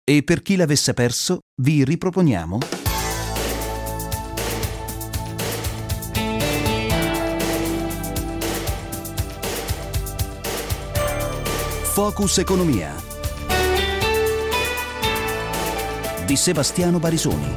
E per chi l'avesse perso, vi riproponiamo Focus Economia di Sebastiano Barisoni.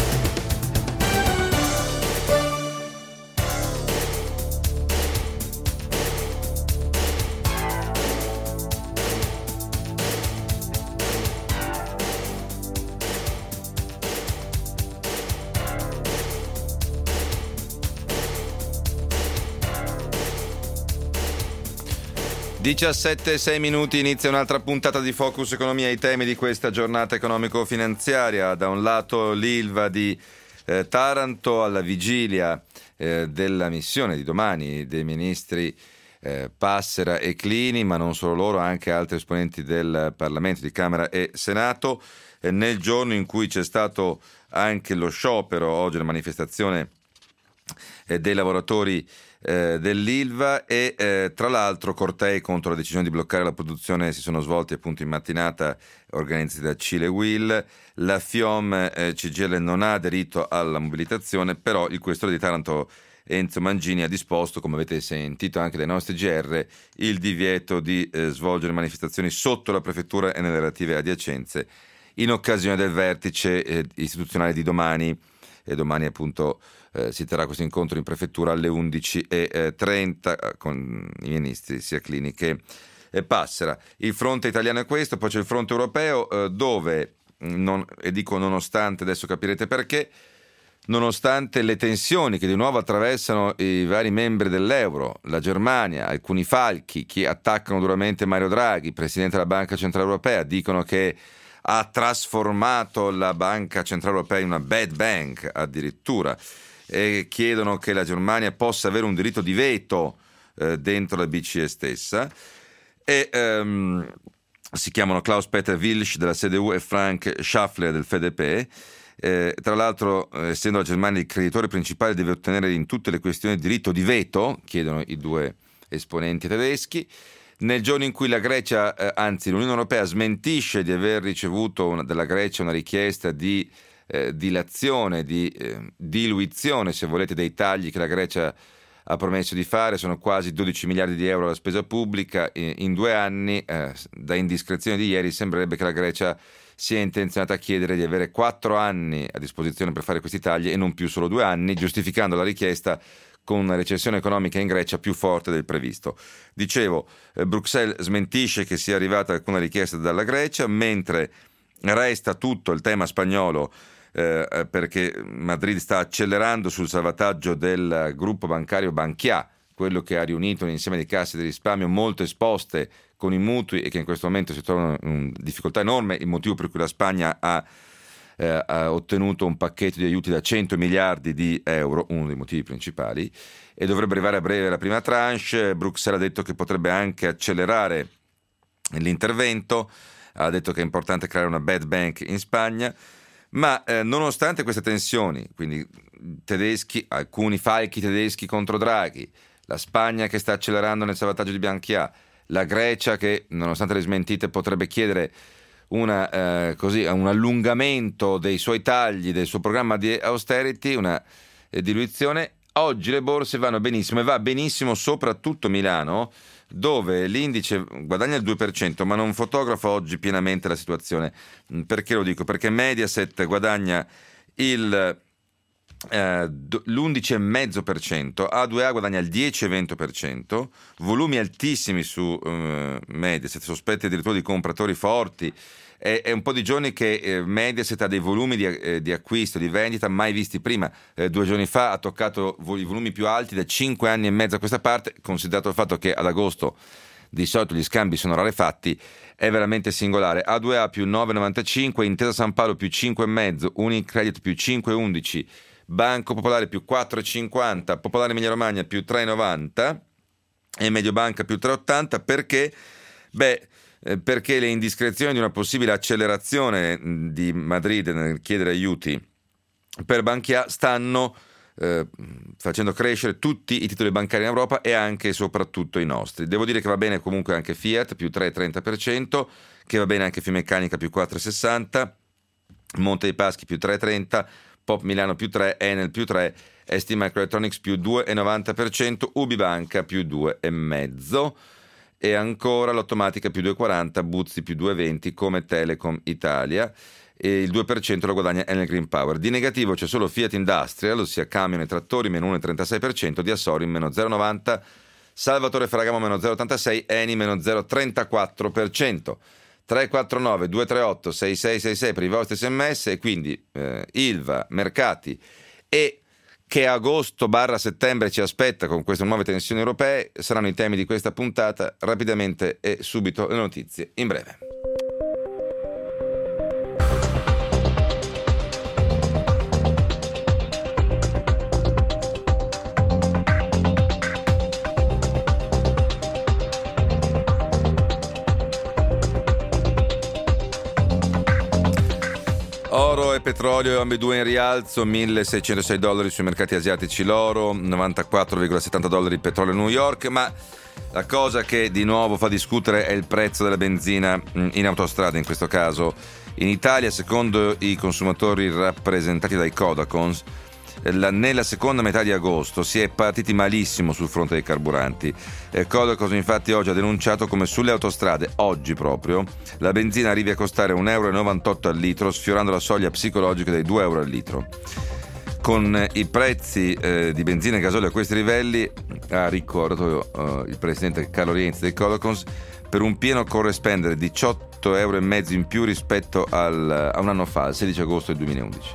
(17:06) inizia un'altra puntata di Focus Economia. I temi di questa giornata economico-finanziaria: da un lato l'Ilva di Taranto, alla vigilia della missione di domani dei ministri Passera e Clini, ma non solo loro, anche altri esponenti del Parlamento di Camera e Senato, nel giorno in cui c'è stato anche lo sciopero, oggi la manifestazione dei lavoratori dell'Ilva, e tra l'altro cortei contro la decisione di bloccare la produzione si sono svolti appunto in mattinata, organizzati da Cile Will. La FIOM CGIL non ha aderito alla mobilitazione, però il questore di Taranto Enzo Mangini ha disposto, come avete sentito anche dai nostri GR, il divieto di svolgere manifestazioni sotto la prefettura e nelle relative adiacenze in occasione del vertice istituzionale di domani. E domani appunto si terrà questo incontro in prefettura alle 11:30 con i ministri sia Clini che Passera. Il fronte italiano è questo, poi c'è il fronte europeo dove, e dico nonostante, adesso capirete perché, nonostante le tensioni che di nuovo attraversano i vari membri dell'euro, la Germania, alcuni falchi che attaccano duramente Mario Draghi, presidente della Banca Centrale Europea, dicono che ha trasformato la Banca Centrale Europea in una bad bank addirittura, e chiedono che la Germania possa avere un diritto di veto dentro la BCE stessa, e si chiamano Klaus-Peter Wilsch della CDU e Frank Schaffler del FDP. Tra l'altro, essendo la Germania il creditore principale, deve ottenere in tutte le questioni il diritto di veto, chiedono i due esponenti tedeschi. Nel giorno in cui la Grecia, anzi l'Unione Europea, smentisce di aver ricevuto dalla Grecia una richiesta di dilazione, di diluizione, se volete, dei tagli che la Grecia ha promesso di fare, sono quasi 12 miliardi di euro la spesa pubblica in 2 anni. Da indiscrezione di ieri sembrerebbe che la Grecia sia intenzionata a chiedere di avere 4 anni a disposizione per fare questi tagli e non più solo 2 anni, giustificando la richiesta con una recessione economica in Grecia più forte del previsto. Dicevo, Bruxelles smentisce che sia arrivata alcuna richiesta dalla Grecia, mentre resta tutto il tema spagnolo, perché Madrid sta accelerando sul salvataggio del gruppo bancario Bankia, quello che ha riunito un insieme di casse di risparmio molto esposte con i mutui e che in questo momento si trovano in difficoltà enorme, il motivo per cui la Spagna ha ottenuto un pacchetto di aiuti da 100 miliardi di euro, uno dei motivi principali, e dovrebbe arrivare a breve la prima tranche. Bruxelles ha detto che potrebbe anche accelerare l'intervento, ha detto che è importante creare una bad bank in Spagna, ma nonostante queste tensioni, quindi tedeschi, alcuni falchi tedeschi contro Draghi, la Spagna che sta accelerando nel salvataggio di Bankia, la Grecia che nonostante le smentite potrebbe chiedere un allungamento dei suoi tagli, del suo programma di austerity, una diluizione, oggi le borse vanno benissimo, e va benissimo soprattutto Milano, dove l'indice guadagna il 2%, ma non fotografa oggi pienamente la situazione. Perché lo dico? Perché Mediaset guadagna l'11,5%, A2A guadagna il 10,20%, volumi altissimi su Mediaset, sospetti addirittura di compratori forti. È un po' di giorni che Mediaset ha dei volumi di acquisto, di vendita mai visti prima. 2 giorni fa ha toccato i volumi più alti da 5 anni e mezzo a questa parte, considerato il fatto che ad agosto di solito gli scambi sono rarefatti, è veramente singolare. A2A più 9,95, Intesa San Paolo più 5,5, Unicredit più 5,11, Banco Popolare più 4,50, Popolare Emilia Romagna più 3,90 e Mediobanca più 3,80. Perché? Perché le indiscrezioni di una possibile accelerazione di Madrid nel chiedere aiuti per Bankia stanno facendo crescere tutti i titoli bancari in Europa e anche e soprattutto i nostri. Devo dire che va bene comunque anche Fiat più 3,30%, che va bene anche Finmeccanica più 4,60%, Monte dei Paschi più 3,30%, Pop Milano più 3%, Enel più 3%, ST Microelectronics più 2,90%, Ubibanca più 2,5%. E ancora l'Automatica più 2,40%, Buzzi più 2,20%, come Telecom Italia, e il 2% lo guadagna Enel Green Power. Di negativo c'è solo Fiat Industrial, ossia camion e trattori, meno 1,36%, di Assorin meno 0,90%, Salvatore Ferragamo meno 0,86%, Eni meno 0,34%. 349 238 6666 per i vostri sms, e quindi Ilva, mercati e che agosto/settembre ci aspetta con queste nuove tensioni europee saranno i temi di questa puntata. Rapidamente e subito le notizie in breve. Oro e petrolio ambedue in rialzo, $1.606 sui mercati asiatici l'oro, $94,70 il petrolio a New York, ma la cosa che di nuovo fa discutere è il prezzo della benzina in autostrada in questo caso. In Italia, secondo i consumatori rappresentati dai Codacons, nella seconda metà di agosto si è partiti malissimo sul fronte dei carburanti. Codacons infatti oggi ha denunciato come sulle autostrade, oggi proprio, la benzina arrivi a costare €1,98 al litro, sfiorando la soglia psicologica dei €2 al litro. Con i prezzi di benzina e gasolio a questi livelli, ha ricordato il presidente Carlo Rienzi dei Codacons, per un pieno occorre spendere €18,5 in più rispetto a un anno fa, il 16 agosto del 2011.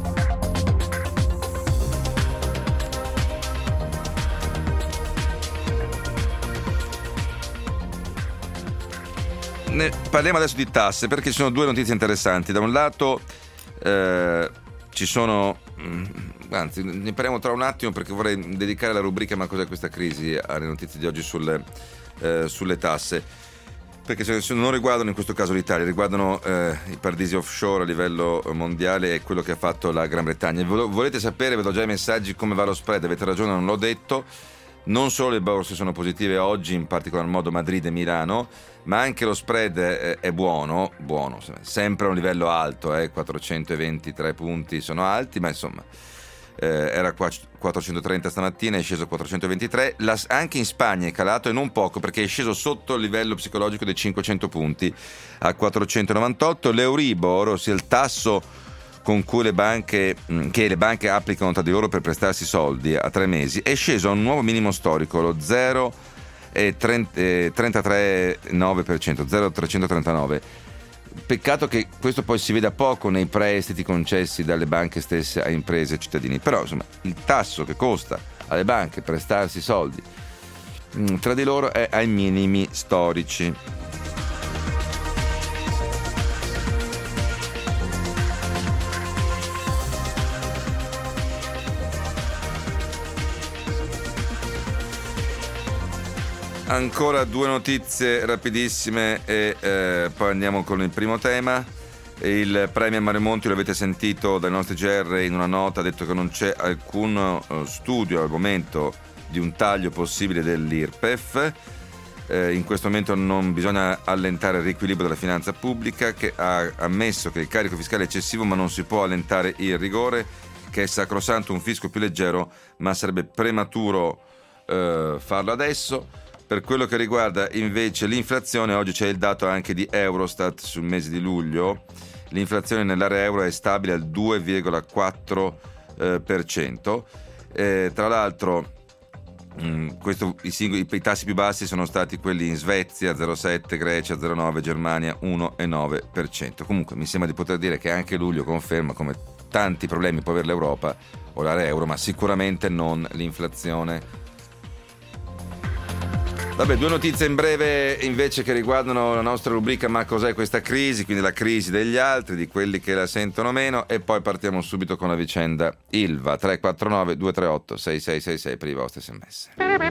Parliamo adesso di tasse, perché ci sono due notizie interessanti. Da un lato ci sono, anzi ne parliamo tra un attimo, perché vorrei dedicare la rubrica "Ma cos'è questa crisi" alle notizie di oggi sulle tasse, perché non riguardano in questo caso l'Italia, riguardano i paradisi offshore a livello mondiale e quello che ha fatto la Gran Bretagna. Volete sapere, vedo già i messaggi, come va lo spread? Avete ragione, non l'ho detto. Non solo le borse sono positive oggi, in particolar modo Madrid e Milano, ma anche lo spread è buono, sempre a un livello alto, 423 punti sono alti, ma insomma era 430 stamattina, è sceso a 423. Anche in Spagna è calato, e non poco, perché è sceso sotto il livello psicologico dei 500 punti a 498. L'Euribor, ossia il tasso con cui le banche applicano tra di loro per prestarsi soldi a 3 mesi, è sceso a un nuovo minimo storico, lo 0,339%, 0,339. Peccato che questo poi si veda poco nei prestiti concessi dalle banche stesse a imprese e cittadini, però insomma il tasso che costa alle banche prestarsi soldi tra di loro è ai minimi storici. Ancora due notizie rapidissime e poi andiamo con il primo tema. Il Premier Mario Monti, lo avete sentito dai nostri GR in una nota, ha detto che non c'è alcun studio al momento di un taglio possibile dell'IRPEF. In questo momento non bisogna allentare il riequilibrio della finanza pubblica, che ha ammesso che il carico fiscale è eccessivo, ma non si può allentare il rigore, che è sacrosanto un fisco più leggero, ma sarebbe prematuro farlo adesso. Per quello che riguarda invece l'inflazione, oggi c'è il dato anche di Eurostat sul mese di luglio. L'inflazione nell'area euro è stabile al 2,4%. Tra l'altro i tassi più bassi sono stati quelli in Svezia 0,7%, Grecia 0,9%, Germania 1,9%. Comunque mi sembra di poter dire che anche luglio conferma come tanti problemi può avere l'Europa o l'area euro, ma sicuramente non l'inflazione. Vabbè, due notizie in breve invece che riguardano la nostra rubrica "Ma cos'è questa crisi?", quindi la crisi degli altri, di quelli che la sentono meno, e poi partiamo subito con la vicenda Ilva. 349 238 6666 per i vostri sms.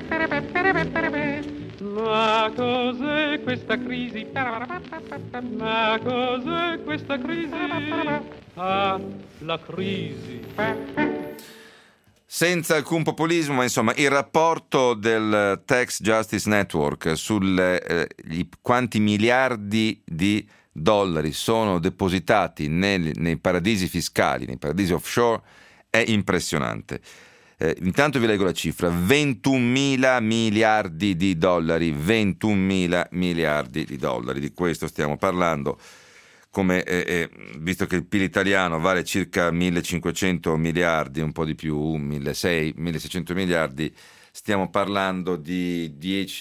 Ma cos'è questa crisi? Ma cos'è questa crisi? Ah, la crisi. Senza alcun populismo, ma insomma il rapporto del Tax Justice Network sulle quanti miliardi di dollari sono depositati nei paradisi fiscali, nei paradisi offshore, è impressionante. Intanto vi leggo la cifra: 21.000 miliardi di dollari, 21.000 miliardi di dollari, di questo stiamo parlando. Come visto che il PIL italiano vale circa 1.500 miliardi, un po' di più, 1.600 miliardi, stiamo parlando di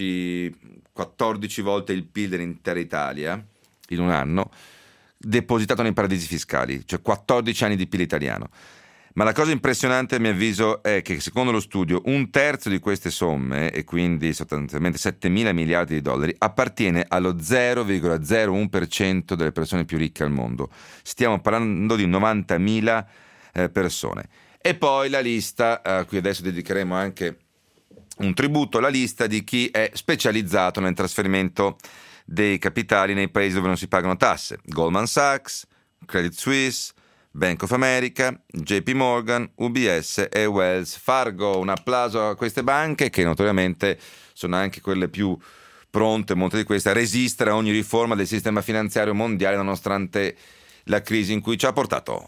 10-14 volte il PIL dell'intera Italia in un anno, depositato nei paradisi fiscali, cioè 14 anni di PIL italiano. Ma la cosa impressionante, a mio avviso, è che secondo lo studio un terzo di queste somme, e quindi sostanzialmente 7.000 miliardi di dollari, appartiene allo 0,01% delle persone più ricche al mondo. Stiamo parlando di 90.000 persone. E poi la lista, a cui adesso dedicheremo anche un tributo, la lista di chi è specializzato nel trasferimento dei capitali nei paesi dove non si pagano tasse: Goldman Sachs, Credit Suisse, Bank of America, JP Morgan, UBS e Wells Fargo. Un applauso a queste banche, che notoriamente sono anche quelle più pronte, molte di queste, a resistere a ogni riforma del sistema finanziario mondiale, nonostante la crisi in cui ci ha portato.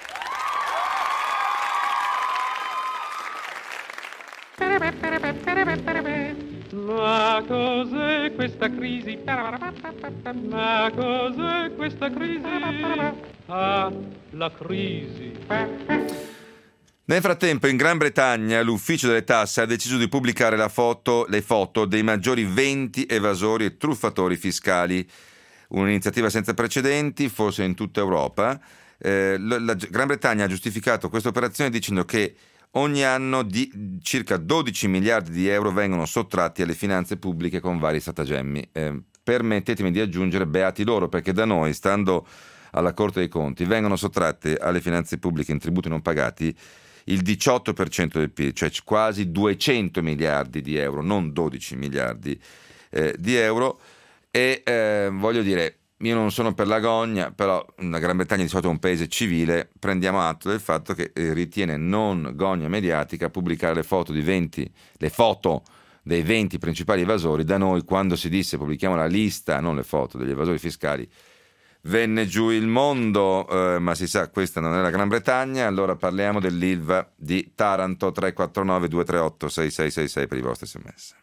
Ma cos'è questa crisi? Ma cos'è questa crisi? Ah, la crisi. Nel frattempo, in Gran Bretagna, l'ufficio delle tasse ha deciso di pubblicare le foto dei maggiori 20 evasori e truffatori fiscali. Un'iniziativa senza precedenti, forse in tutta Europa. La Gran Bretagna ha giustificato questa operazione dicendo che ogni anno circa 12 miliardi di euro vengono sottratti alle finanze pubbliche con vari stratagemmi. Permettetemi di aggiungere, beati loro, perché da noi, stando alla Corte dei Conti, vengono sottratte alle finanze pubbliche in tributi non pagati il 18% del PIL, cioè quasi 200 miliardi di euro, non 12 miliardi di euro. E voglio dire, io non sono per l'agonia, però la Gran Bretagna di solito è un paese civile, prendiamo atto del fatto che ritiene non gogna mediatica pubblicare le foto dei 20 principali evasori. Da noi, quando si disse pubblichiamo la lista, non le foto degli evasori fiscali, venne giù il mondo, ma si sa, questa non è la Gran Bretagna. Allora parliamo dell'Ilva di Taranto. 349 238 6666 per i vostri sms.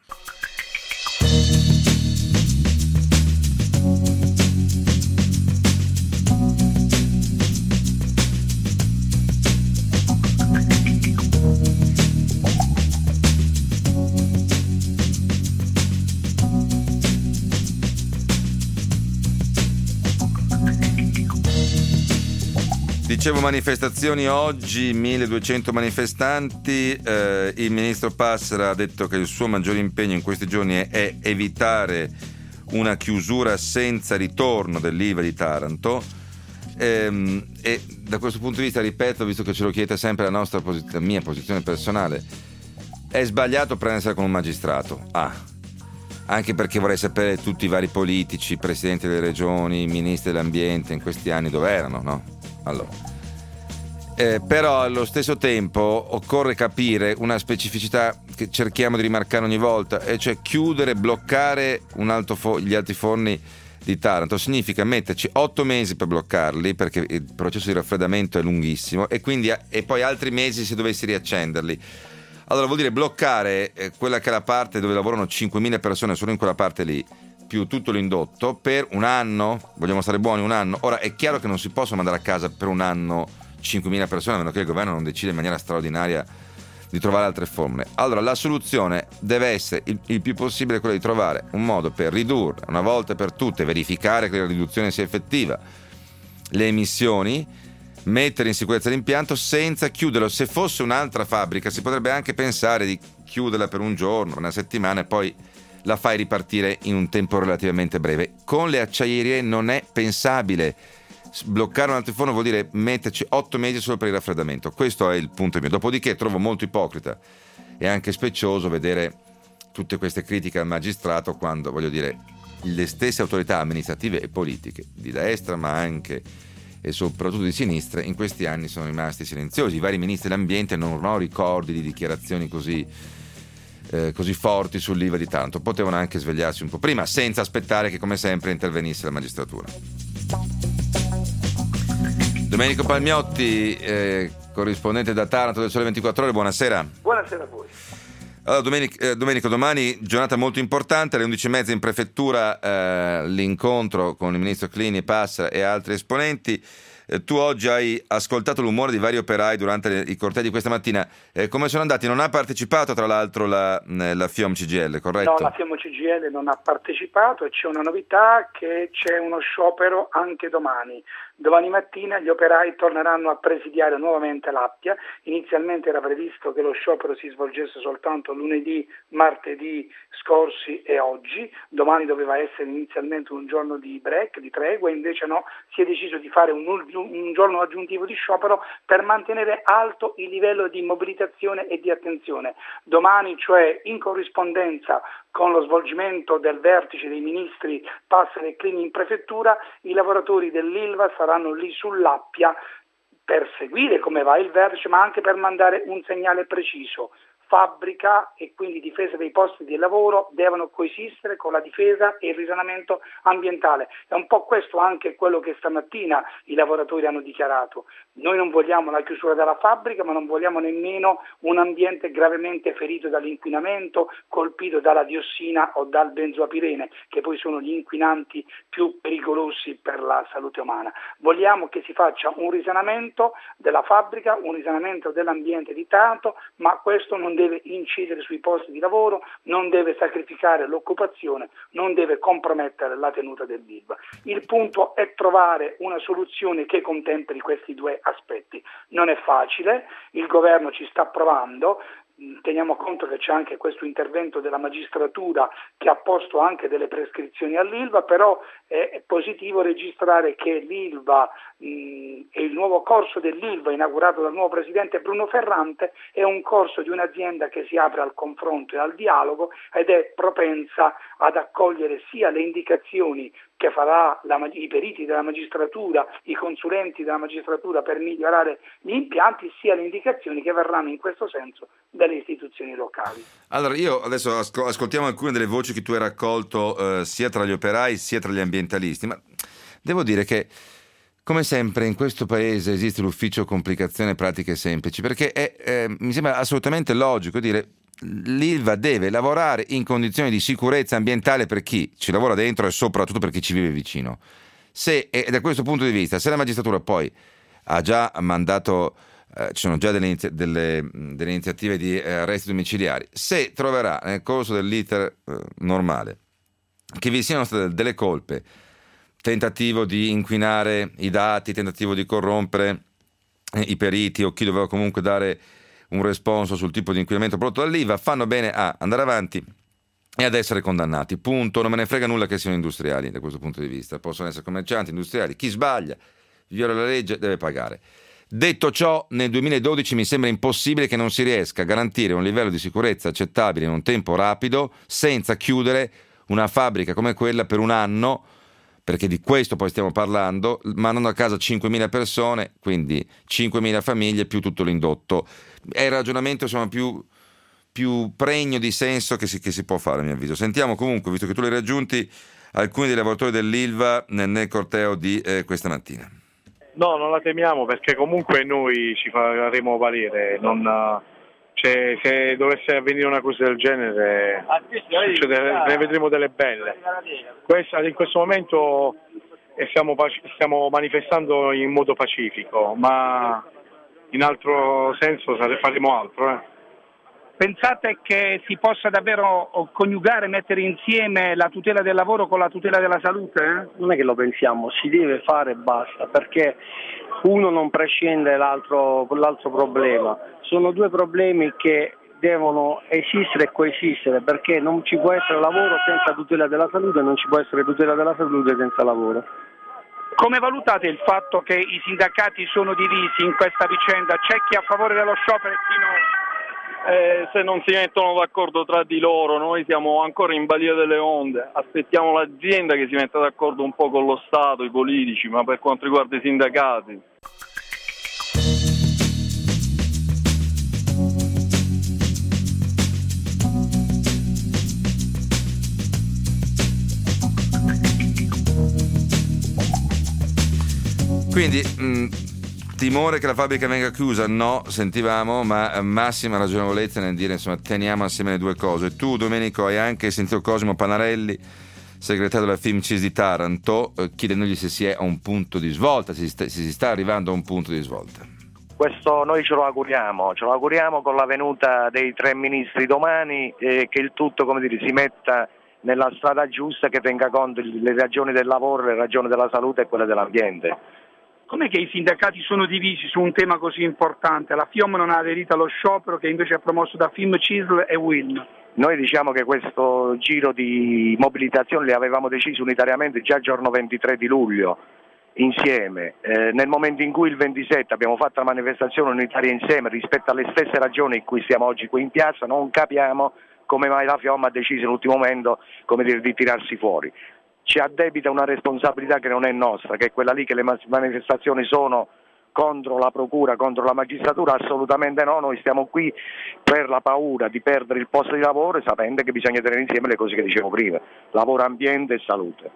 Dicevo, manifestazioni oggi, 1200 manifestanti. Il ministro Passera ha detto che il suo maggiore impegno in questi giorni è evitare una chiusura senza ritorno dell'Ilva di Taranto. E da questo punto di vista, ripeto, visto che ce lo chiedete sempre, la mia posizione personale: è sbagliato prendersela con un magistrato. Anche perché vorrei sapere tutti i vari politici, presidenti delle regioni, ministri dell'ambiente in questi anni dove erano, no? Allora, però allo stesso tempo occorre capire una specificità che cerchiamo di rimarcare ogni volta, e cioè chiudere, bloccare gli altri forni di Taranto significa metterci 8 mesi per bloccarli, perché il processo di raffreddamento è lunghissimo, e poi altri mesi se dovessi riaccenderli. Allora vuol dire bloccare quella che è la parte dove lavorano 5.000 persone solo in quella parte lì, più tutto l'indotto, per un anno. Vogliamo stare buoni, un anno. Ora è chiaro che non si possono mandare a casa per un anno 5.000 persone, a meno che il governo non decide in maniera straordinaria di trovare altre formule. Allora la soluzione deve essere il più possibile quella di trovare un modo per ridurre una volta per tutte, verificare che la riduzione sia effettiva, le emissioni, mettere in sicurezza l'impianto senza chiuderlo. Se fosse un'altra fabbrica si potrebbe anche pensare di chiuderla per un giorno, una settimana, e poi la fai ripartire in un tempo relativamente breve. Con le acciaierie non è pensabile. Bloccare un altro forno vuol dire metterci 8 mesi solo per il raffreddamento. Questo è il punto mio. Dopodiché trovo molto ipocrita e anche specioso vedere tutte queste critiche al magistrato, quando, voglio dire, le stesse autorità amministrative e politiche di destra, ma anche e soprattutto di sinistra, in questi anni sono rimasti silenziosi. I vari ministri dell'ambiente non ho ricordi di dichiarazioni così forti sull'Ilva di Taranto. Potevano anche svegliarsi un po' prima, senza aspettare che, come sempre, intervenisse la magistratura. Domenico Palmiotti, corrispondente da Taranto del Sole 24 Ore, buonasera. Buonasera a voi. Allora, Domenico, domani giornata molto importante, alle 11:30 in prefettura l'incontro con il ministro Clini, Passera e altri esponenti. Tu oggi hai ascoltato l'umore di vari operai durante i cortei di questa mattina. Come sono andati? Non ha partecipato tra l'altro la FIOM CGIL, corretto? No, la FIOM CGIL non ha partecipato e c'è una novità, che c'è uno sciopero anche domani. Domani mattina gli operai torneranno a presidiare nuovamente l'Appia. Inizialmente era previsto che lo sciopero si svolgesse soltanto lunedì, martedì scorsi e oggi. Domani doveva essere inizialmente un giorno di break, di tregua, invece no, si è deciso di fare un giorno aggiuntivo di sciopero per mantenere alto il livello di mobilitazione e di attenzione. Domani, cioè in corrispondenza con lo svolgimento del vertice dei ministri Passera e Clini in prefettura, i lavoratori dell'Ilva saranno lì sull'Appia per seguire come va il vertice, ma anche per mandare un segnale preciso. Fabbrica e quindi difesa dei posti di lavoro devono coesistere con la difesa e il risanamento ambientale. È un po' questo anche quello che stamattina i lavoratori hanno dichiarato. Noi non vogliamo la chiusura della fabbrica, ma non vogliamo nemmeno un ambiente gravemente ferito dall'inquinamento, colpito dalla diossina o dal benzoapirene, che poi sono gli inquinanti più pericolosi per la salute umana. Vogliamo che si faccia un risanamento della fabbrica, un risanamento dell'ambiente di Taranto, ma questo non deve incidere sui posti di lavoro, non deve sacrificare l'occupazione, non deve compromettere la tenuta dell'Ilva. Il punto è trovare una soluzione che contemperi questi due aspetti. Non è facile, il governo ci sta provando. Teniamo conto che c'è anche questo intervento della magistratura che ha posto anche delle prescrizioni all'Ilva, però è positivo registrare che l'Ilva e il nuovo corso dell'Ilva inaugurato dal nuovo presidente Bruno Ferrante è un corso di un'azienda che si apre al confronto e al dialogo ed è propensa ad accogliere sia le indicazioni che farà i periti della magistratura, i consulenti della magistratura per migliorare gli impianti, sia le indicazioni che verranno in questo senso dalle istituzioni locali. Allora, io adesso ascoltiamo alcune delle voci che tu hai raccolto sia tra gli operai sia tra gli ambientalisti, ma devo dire che come sempre in questo paese esiste l'ufficio complicazioni pratiche semplici, perché mi sembra assolutamente logico dire l'Ilva deve lavorare in condizioni di sicurezza ambientale per chi ci lavora dentro e soprattutto per chi ci vive vicino. E da questo punto di vista, se la magistratura poi ha già mandato, ci sono già delle iniziative di arresti domiciliari, se troverà nel corso dell'iter normale che vi siano state delle colpe, tentativo di inquinare i dati, tentativo di corrompere i periti o chi doveva comunque dare un responso sul tipo di inquinamento prodotto dall'Ilva, fanno bene a andare avanti e ad essere condannati. Punto. Non me ne frega nulla che siano industriali da questo punto di vista. Possono essere commercianti, industriali. Chi sbaglia, viola la legge, deve pagare. Detto ciò, nel 2012 mi sembra impossibile che non si riesca a garantire un livello di sicurezza accettabile in un tempo rapido senza chiudere una fabbrica come quella per un anno, perché di questo poi stiamo parlando, mandando a casa 5.000 persone, quindi 5.000 famiglie più tutto l'indotto. È il ragionamento insomma più pregno di senso che si può fare, a mio avviso. Sentiamo comunque, visto che tu li hai raggiunti, alcuni dei lavoratori dell'Ilva nel corteo di questa mattina. No, non la temiamo, perché comunque noi ci faremo valere. Se dovesse avvenire una cosa del genere, ne vedremo delle belle. In questo momento stiamo manifestando in modo pacifico, ma in altro senso faremo altro. Pensate che si possa davvero coniugare, mettere insieme la tutela del lavoro con la tutela della salute? Non è che lo pensiamo, si deve fare e basta, perché uno non prescinde dall'altro problema. Sono due problemi che devono esistere e coesistere, perché non ci può essere lavoro senza tutela della salute e non ci può essere tutela della salute senza lavoro. Come valutate il fatto che i sindacati sono divisi in questa vicenda? C'è chi è a favore dello sciopero e chi no? Se non si mettono d'accordo tra di loro, noi siamo ancora in balia delle onde, aspettiamo l'azienda che si metta d'accordo un po' con lo Stato, i politici, ma per quanto riguarda i sindacati. Quindi timore che la fabbrica venga chiusa? No, sentivamo, ma massima ragionevolezza nel dire, insomma, teniamo assieme le due cose. Tu, Domenico, hai anche sentito Cosimo Panarelli, segretario della FIMCIS di Taranto, chiedendogli se si è a un punto di svolta, se si sta arrivando a un punto di svolta. Questo noi ce lo auguriamo con la venuta dei 3 ministri domani, che il tutto, come dire, si metta nella strada giusta, che tenga conto le ragioni del lavoro, le ragioni della salute e quelle dell'ambiente. Com'è che i sindacati sono divisi su un tema così importante? La FIOM non ha aderito allo sciopero che invece è promosso da FIM, CISL e UIL. Noi diciamo che questo giro di mobilitazione li avevamo decisi unitariamente già il giorno 23 di luglio, insieme. Nel momento in cui il 27 abbiamo fatto la manifestazione unitaria insieme rispetto alle stesse ragioni in cui stiamo oggi qui in piazza, non capiamo come mai la FIOM ha deciso all'ultimo momento, come dire, di tirarsi fuori. Ci addebita una responsabilità che non è nostra, che è quella lì che le manifestazioni sono contro la procura, contro la magistratura. Assolutamente no, noi stiamo qui per la paura di perdere il posto di lavoro e sapendo che bisogna tenere insieme le cose che dicevo prima: lavoro, ambiente e salute.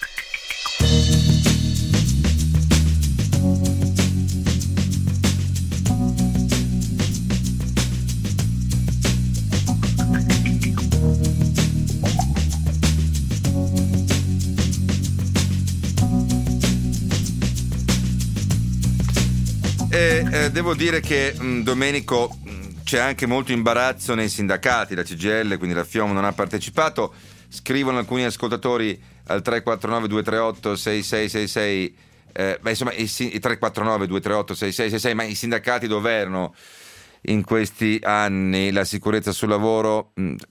Devo dire che Domenico, c'è anche molto imbarazzo nei sindacati, la CGIL, quindi la FIOM non ha partecipato. Scrivono alcuni ascoltatori al 349 238 6666, ma insomma i 349 238 6666, ma i sindacati dov'erano in questi anni? La sicurezza sul lavoro,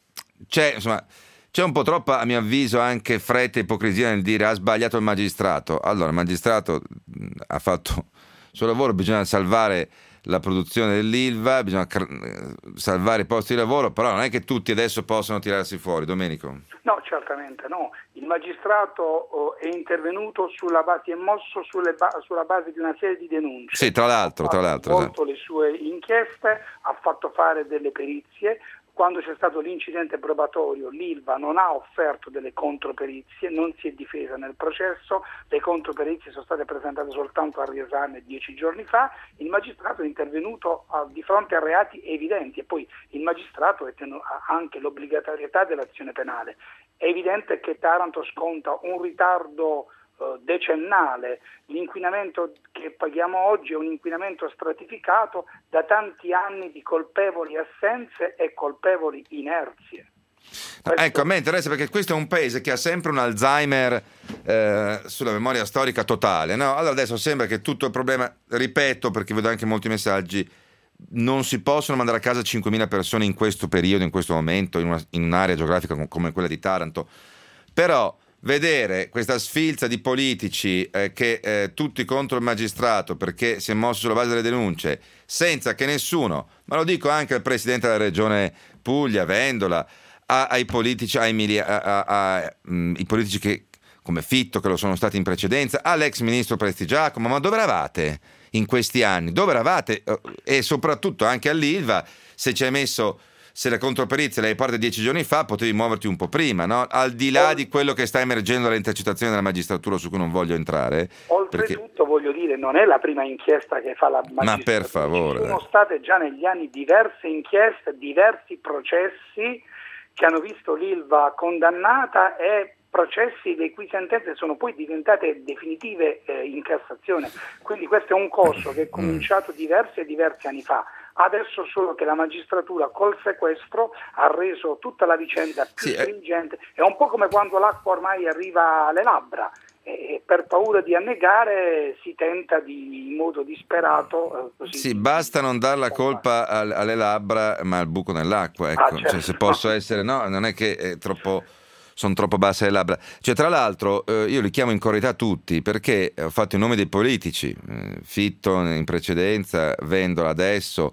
c'è un po' troppa, a mio avviso, anche fretta e ipocrisia nel dire ha sbagliato il magistrato. Allora, il magistrato ha fatto il suo lavoro, bisogna salvare la produzione dell'Ilva, bisogna salvare i posti di lavoro, però non è che tutti adesso possono tirarsi fuori. Domenico? No, certamente no. Il magistrato è intervenuto si è mosso sulla base di una serie di denunce. Sì, tra l'altro. Ha svolto le sue inchieste, ha fatto fare delle perizie. Quando c'è stato l'incidente probatorio, l'Ilva non ha offerto delle controperizie, non si è difesa nel processo, le controperizie sono state presentate soltanto al riesame 10 giorni fa. Il magistrato è intervenuto di fronte a reati evidenti e poi il magistrato ha anche l'obbligatorietà dell'azione penale. È evidente che Taranto sconta un ritardo decennale. L'inquinamento che paghiamo oggi è un inquinamento stratificato da tanti anni di colpevoli assenze e colpevoli inerzie. Ecco, a me interessa perché questo è un paese che ha sempre un Alzheimer sulla memoria storica totale, no? Allora adesso sembra che tutto il problema, ripeto perché vedo anche molti messaggi, non si possono mandare a casa 5.000 persone in questo periodo, in questo momento, in un'area geografica come quella di Taranto, però vedere questa sfilza di politici che tutti contro il magistrato perché si è mosso sulla base delle denunce, senza che nessuno, ma lo dico anche al presidente della regione Puglia, Vendola, ai politici, i politici che, come Fitto, che lo sono stati in precedenza, all'ex ministro Prestigiacomo, ma dove eravate in questi anni? Dove eravate? E soprattutto anche all'Ilva, se la controperizia l'hai portata 10 giorni fa, potevi muoverti un po' prima, no? Al di là di quello che sta emergendo dalle intercettazioni della magistratura, su cui non voglio entrare. Oltretutto, voglio dire, non è la prima inchiesta che fa la magistratura. Ma per favore. Ci sono state già negli anni diverse inchieste, diversi processi che hanno visto l'Ilva condannata e processi le cui sentenze sono poi diventate definitive in Cassazione. Quindi questo è un corso che è cominciato diversi anni fa. Adesso solo che la magistratura col sequestro ha reso tutta la vicenda più stringente. È un po' come quando l'acqua ormai arriva alle labbra e per paura di annegare si tenta in modo disperato. Basta non dar la colpa alle labbra ma al buco nell'acqua. Ecco. Certo. Se posso essere, no, non è che è sono troppo basse le labbra. Tra l'altro io li chiamo in correità tutti perché ho fatto i nomi dei politici, Fitto in precedenza, Vendola adesso,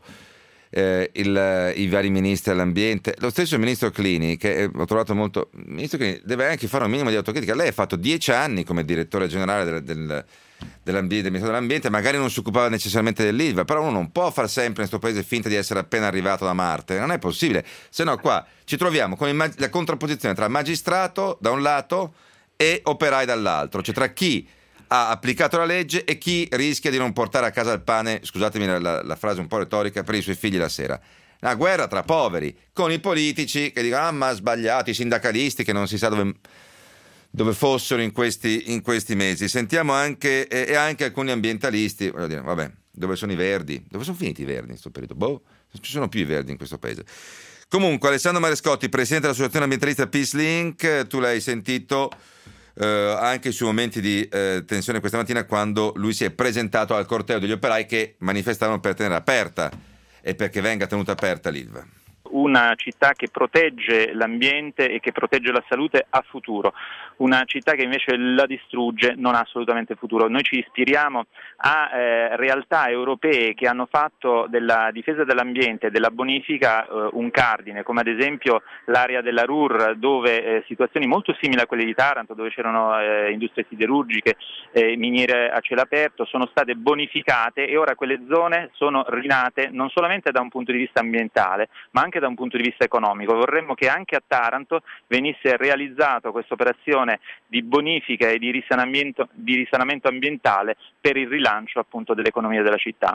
i vari ministri dell'ambiente, lo stesso ministro Clini, che ho trovato molto. Il ministro Clini deve anche fare un minimo di autocritica. Lei ha fatto 10 anni come direttore generale del Ministero dell'Ambiente, magari non si occupava necessariamente dell'Ilva, però uno non può far sempre in questo paese finta di essere appena arrivato da Marte, non è possibile, se no qua ci troviamo con la contrapposizione tra magistrato da un lato e operai dall'altro, cioè tra chi ha applicato la legge e chi rischia di non portare a casa il pane, scusatemi la frase un po' retorica, per i suoi figli la sera. Una guerra tra poveri, con i politici che dicono ma ha sbagliato, i sindacalisti che non si sa dove fossero in questi mesi. Sentiamo anche e anche alcuni ambientalisti, voglio dire, vabbè, dove sono i verdi? Dove sono finiti i verdi in questo periodo? Non ci sono più i verdi in questo paese. Comunque, Alessandro Marescotti, presidente dell'associazione ambientalista Peace Link, tu l'hai sentito anche sui momenti di tensione questa mattina quando lui si è presentato al corteo degli operai che manifestavano per tenere aperta e perché venga tenuta aperta l'Ilva. Una città che protegge l'ambiente e che protegge la salute ha futuro, una città che invece la distrugge non ha assolutamente futuro. Noi ci ispiriamo a realtà europee che hanno fatto della difesa dell'ambiente e della bonifica un cardine, come ad esempio l'area della Ruhr, dove situazioni molto simili a quelle di Taranto, dove c'erano industrie siderurgiche, miniere a cielo aperto, sono state bonificate e ora quelle zone sono rinate non solamente da un punto di vista ambientale, ma anche da un punto di vista economico. Vorremmo che anche a Taranto venisse realizzato questa operazione di bonifica e di risanamento ambientale per il rilancio appunto dell'economia della città.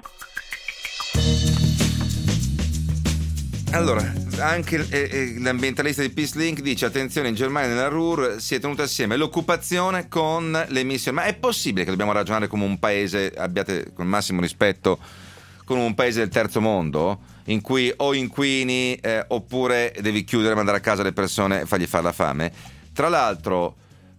Allora, anche l'ambientalista di Peace Link dice attenzione, in Germania nella Ruhr si è tenuta assieme l'occupazione con le emissioni. Ma è possibile che dobbiamo ragionare come un paese, abbiate con il massimo rispetto, come un paese del terzo mondo in cui o inquini oppure devi chiudere e mandare a casa le persone e fargli fare la fame? Tra l'altro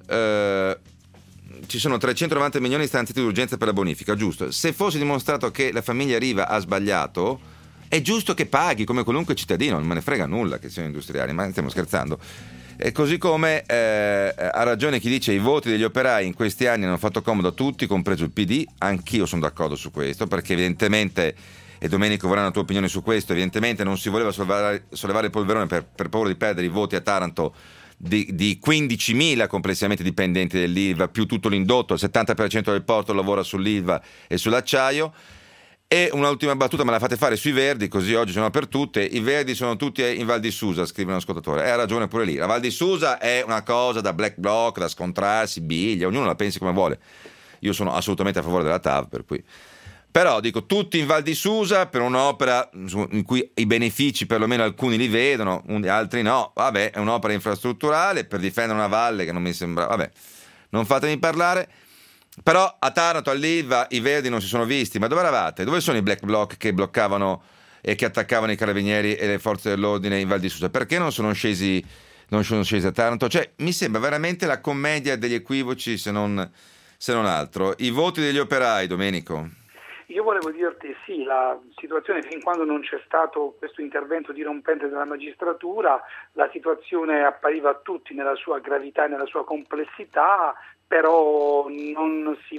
ci sono 390 milioni stanziati d'urgenza per la bonifica, giusto? Se fosse dimostrato che la famiglia Riva ha sbagliato, è giusto che paghi come qualunque cittadino, non me ne frega nulla che siano industriali, ma stiamo scherzando. E così come ha ragione chi dice i voti degli operai in questi anni hanno fatto comodo a tutti, compreso il PD. Anch'io sono d'accordo su questo, perché evidentemente, e Domenico vorrà una tua opinione su questo, evidentemente non si voleva sollevare il polverone per paura di perdere i voti a Taranto di 15.000 complessivamente dipendenti dell'Ilva, più tutto l'indotto, il 70% del porto lavora sull'Ilva e sull'acciaio. E un'ultima battuta me la fate fare sui Verdi, così oggi sono per tutte. I Verdi sono tutti in Val di Susa, scrive un ascoltatore. Ha ragione pure lì. La Val di Susa è una cosa da black bloc, da scontrarsi, biglia, ognuno la pensi come vuole. Io sono assolutamente a favore della TAV, per cui. Però dico, tutti in Val di Susa per un'opera in cui i benefici perlomeno alcuni li vedono, altri no. Vabbè, è un'opera infrastrutturale per difendere una valle che non mi sembra. Vabbè, non fatemi parlare. Però a Taranto, all'Ilva, i Verdi non si sono visti. Ma dove eravate? Dove sono i black bloc che bloccavano e che attaccavano i carabinieri e le forze dell'ordine in Val di Susa? Perché non sono scesi a Taranto? Cioè, mi sembra veramente la commedia degli equivoci, se non altro. I voti degli operai, Domenico? Io volevo dirti sì, la situazione fin quando non c'è stato questo intervento dirompente della magistratura, la situazione appariva a tutti nella sua gravità e nella sua complessità, però non si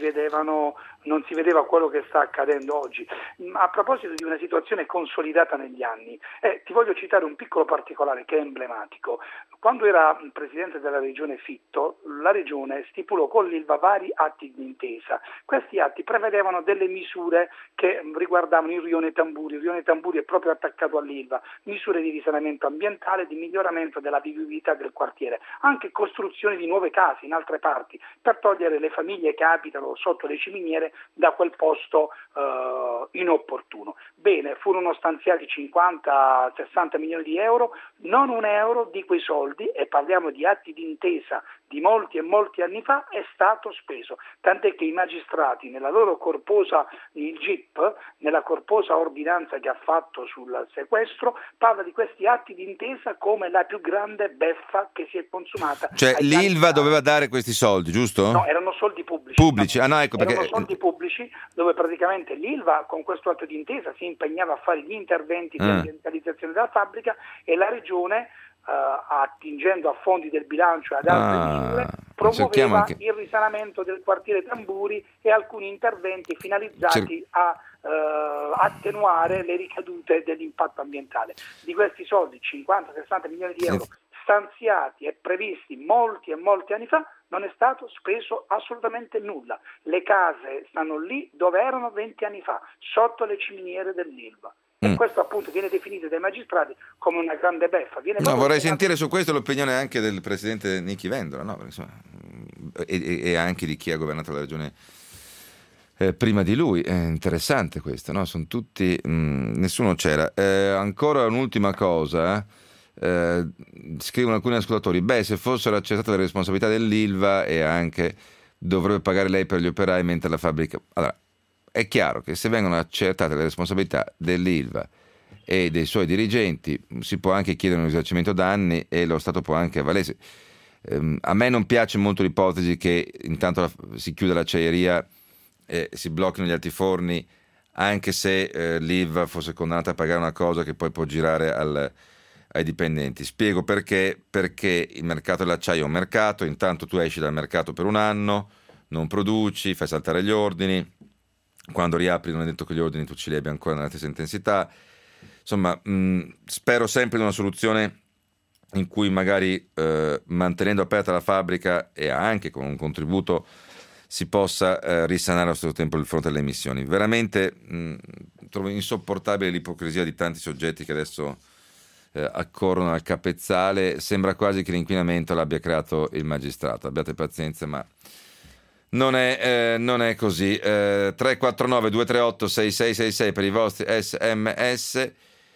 vedeva quello che sta accadendo oggi. A proposito di una situazione consolidata negli anni, ti voglio citare un piccolo particolare che è emblematico. Quando era presidente della regione Fitto, la regione stipulò con l'Ilva vari atti di intesa. Questi atti prevedevano delle misure che riguardavano il rione Tamburi. Il rione Tamburi è proprio attaccato all'Ilva, misure di risanamento ambientale, di miglioramento della vivibilità del quartiere, anche costruzione di nuove case in altre parti, per togliere le famiglie che abitano sotto le ciminiere da quel posto inopportuno. Bene, furono stanziati 50-60 milioni di euro, non un euro di quei soldi, e parliamo di atti di intesa di molti e molti anni fa, è stato speso, tant'è che i magistrati nella loro corposa, il GIP, nella corposa ordinanza che ha fatto sul sequestro, parla di questi atti di intesa come la più grande beffa che si è consumata. Cioè l'Ilva doveva dare questi soldi, giusto? No, erano soldi pubblici. No, ecco perché. Erano soldi pubblici dove praticamente l'Ilva con questo atto di intesa si impegnava a fare gli interventi di ambientalizzazione della fabbrica e la regione, attingendo a fondi del bilancio e ad altre misure, promuoveva il risanamento del quartiere Tamburi e alcuni interventi finalizzati a attenuare le ricadute dell'impatto ambientale. Di questi soldi, 50-60 milioni di euro stanziati e previsti molti e molti anni fa, non è stato speso assolutamente nulla. Le case stanno lì dove erano 20 anni fa, sotto le ciminiere dell'Ilva. E questo appunto viene definito dai magistrati come una grande beffa. Vorrei sentire su questo l'opinione anche del presidente Nichi Vendola, no? Insomma, e anche di chi ha governato la regione prima di lui. È interessante questo, no? Sono tutti, nessuno c'era. Ancora un'ultima cosa, scrivono alcuni ascoltatori: se fossero accertate le responsabilità dell'Ilva, e anche dovrebbe pagare lei per gli operai mentre la fabbrica... Allora, è chiaro che se vengono accertate le responsabilità dell'Ilva e dei suoi dirigenti, si può anche chiedere un risarcimento danni e lo Stato può anche avvalersi. A me non piace molto l'ipotesi che intanto si chiuda l'acciaieria e si blocchino gli altiforni, anche se l'Ilva fosse condannata a pagare una cosa che poi può girare ai dipendenti. Spiego perché: il mercato dell'acciaio è un mercato, intanto tu esci dal mercato per un anno, non produci, fai saltare gli ordini, quando riapri non è detto che gli ordini tu ce li abbia ancora nella stessa intensità. Insomma, spero sempre in una soluzione in cui magari mantenendo aperta la fabbrica e anche con un contributo si possa risanare allo stesso tempo il fronte alle emissioni. Veramente trovo insopportabile l'ipocrisia di tanti soggetti che adesso accorrono al capezzale. Sembra quasi che l'inquinamento l'abbia creato il magistrato. Abbiate pazienza, ma non è così. 349 238 6666 per i vostri SMS.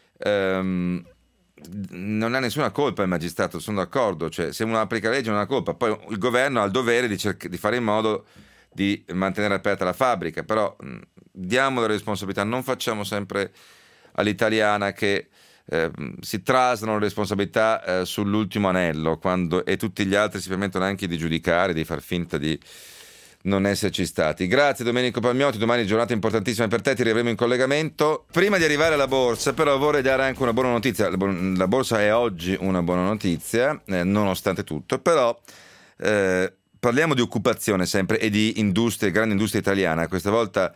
Non ha nessuna colpa il magistrato, sono d'accordo, cioè se uno applica la legge non ha colpa, poi il governo ha il dovere di fare in modo di mantenere aperta la fabbrica, però diamo la responsabilità, non facciamo sempre all'italiana che si traslano le responsabilità sull'ultimo anello, e tutti gli altri si permettono anche di giudicare, di far finta di non esserci stati. Grazie Domenico Palmiotti, domani giornata importantissima per te, ti riavremo in collegamento. Prima di arrivare alla borsa però vorrei dare anche una buona notizia. La borsa è oggi una buona notizia, nonostante tutto, però parliamo di occupazione sempre e di industria, grande industria italiana. Questa volta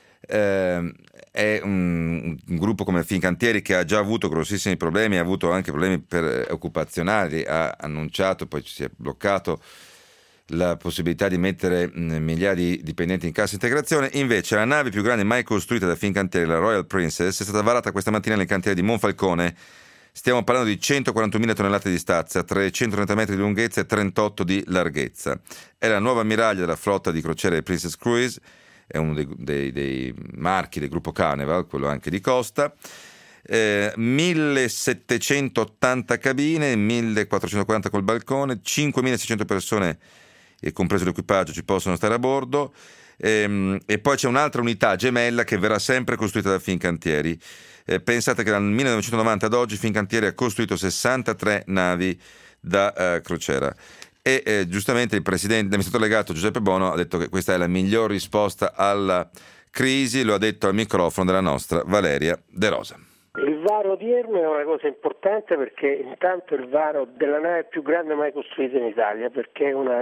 è un gruppo come Fincantieri, che ha già avuto grossissimi problemi, ha avuto anche problemi occupazionali, ha annunciato, poi ci si è bloccato la possibilità di mettere migliaia di dipendenti in cassa integrazione. Invece la nave più grande mai costruita da Fincantieri, la Royal Princess, è stata varata questa mattina nel cantiere di Monfalcone. Stiamo parlando di 141.000 tonnellate di stazza, 330 metri di lunghezza e 38 di larghezza. È la nuova ammiraglia della flotta di crociere Princess Cruise, è uno dei marchi del gruppo Carnival, quello anche di costa. 1780 cabine, 1440 col balcone, 5600 persone e compreso l'equipaggio ci possono stare a bordo, e poi c'è un'altra unità gemella che verrà sempre costruita da Fincantieri. Pensate che dal 1990 ad oggi Fincantieri ha costruito 63 navi da crociera, e giustamente il presidente, l'amministratore delegato Giuseppe Bono ha detto che questa è la miglior risposta alla crisi, lo ha detto al microfono della nostra Valeria De Rosa. Il varo odierno è una cosa importante, perché intanto è il varo della nave più grande mai costruita in Italia, perché è una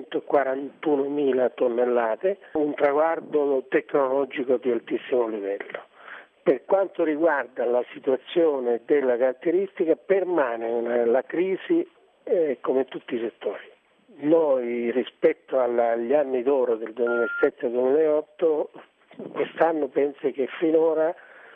141.000 tonnellate, un traguardo tecnologico di altissimo livello. Per quanto riguarda la situazione della caratteristica, permane la crisi come tutti i settori. Noi rispetto agli anni d'oro del 2007-2008, quest'anno penso che finora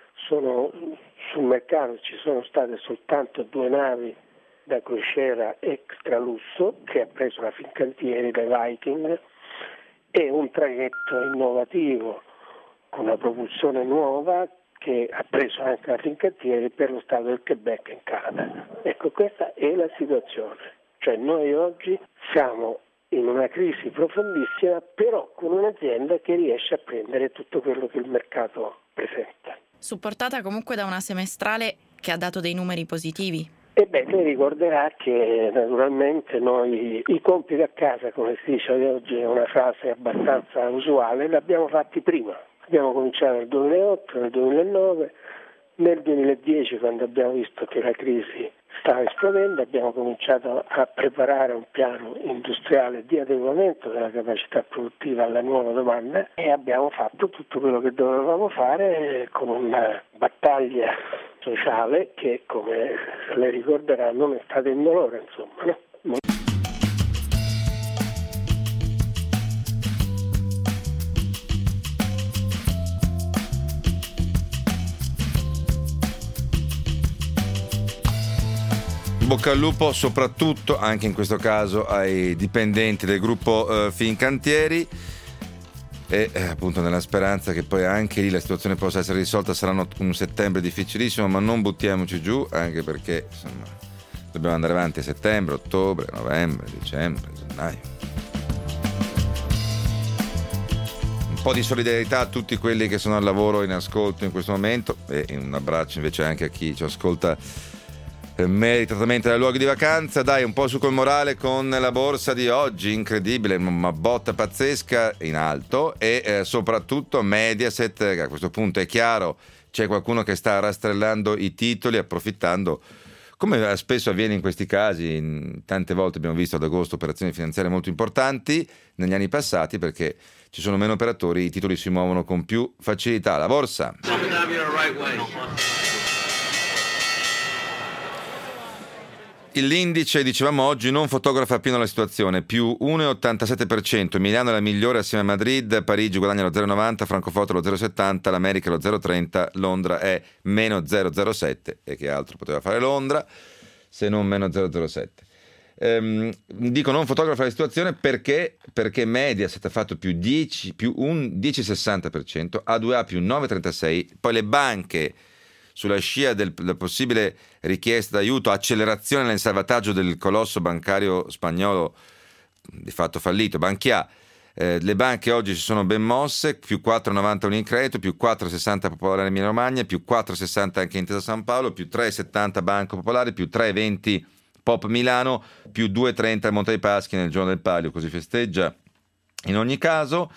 sul mercato ci sono state soltanto 2 navi da crociera extra lusso che ha preso la Fincantieri, la Viking, e un traghetto innovativo con una propulsione nuova che ha preso anche la Fincantieri per lo stato del Quebec in Canada. Ecco, questa è la situazione. Cioè noi oggi siamo in una crisi profondissima, però con un'azienda che riesce a prendere tutto quello che il mercato presenta. Supportata comunque da una semestrale che ha dato dei numeri positivi. Lei ricorderà che naturalmente noi i compiti a casa, come si dice oggi, è una frase abbastanza usuale, li abbiamo fatti prima. Abbiamo cominciato nel 2008, nel 2009, nel 2010 quando abbiamo visto che la crisi stava esplodendo abbiamo cominciato a preparare un piano industriale di adeguamento della capacità produttiva alla nuova domanda e abbiamo fatto tutto quello che dovevamo fare con una battaglia sociale che, come lei ricorderà, non è stata indolore, insomma, no? bocca al lupo soprattutto anche in questo caso ai dipendenti del gruppo Fincantieri e appunto nella speranza che poi anche lì la situazione possa essere risolta. Saranno un settembre difficilissimo, ma non buttiamoci giù, anche perché insomma dobbiamo andare avanti a settembre, ottobre, novembre, dicembre, gennaio. Un po' di solidarietà a tutti quelli che sono al lavoro in ascolto in questo momento e un abbraccio invece anche a chi ci ascolta meritatamente dai luoghi di vacanza. Dai, un po' su col morale con la borsa di oggi, incredibile, una botta pazzesca in alto e soprattutto Mediaset, che a questo punto è chiaro c'è qualcuno che sta rastrellando i titoli approfittando, come spesso avviene in questi casi. Tante volte abbiamo visto ad agosto operazioni finanziarie molto importanti negli anni passati, perché ci sono meno operatori, i titoli si muovono con più facilità. La borsa. L'indice, dicevamo oggi, non fotografa appieno la situazione, più 1,87%, Milano è la migliore assieme a Madrid, Parigi guadagna lo 0,90, Francoforte lo 0,70, l'America lo 0,30, Londra è meno 0,07, e che altro poteva fare Londra se non meno 0,07. Dico non fotografa la situazione perché Mediaset ha fatto più 10,60%, A2A più 9,36%, poi le banche sulla scia della possibile richiesta d'aiuto, accelerazione nel salvataggio del colosso bancario spagnolo di fatto fallito, Bankia. Le banche oggi si sono ben mosse, più 4,90 Unicredito, più 4,60 Popolare Emilia Romagna, più 4,60 anche Intesa San Paolo, più 3,70 Banco Popolare, più 3,20 Pop Milano, più 2,30 Monte dei Paschi nel giorno del Palio, così festeggia in ogni caso.